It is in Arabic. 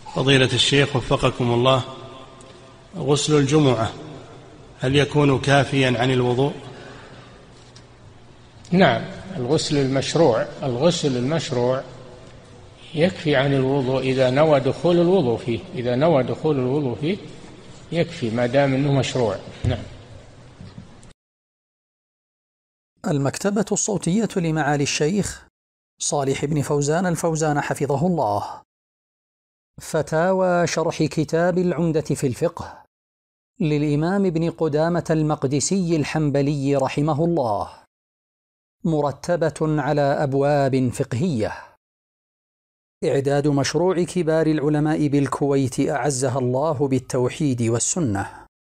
فضيلة الشيخ وفقكم الله، غسل الجمعة هل يكون كافيا عن الوضوء؟ نعم، الغسل المشروع يكفي عن الوضوء إذا نوى دخول الوضوء فيه، يكفي ما دام أنه مشروع. نعم. المكتبة الصوتية لمعالي الشيخ صالح بن فوزان الفوزان حفظه الله. فتاوى شرح كتاب العمدة في الفقه للإمام ابن قدامة المقدسي الحنبلي رحمه الله، مرتبة على أبواب فقهية. إعداد مشروع كبار العلماء بالكويت أعزها الله بالتوحيد والسنة.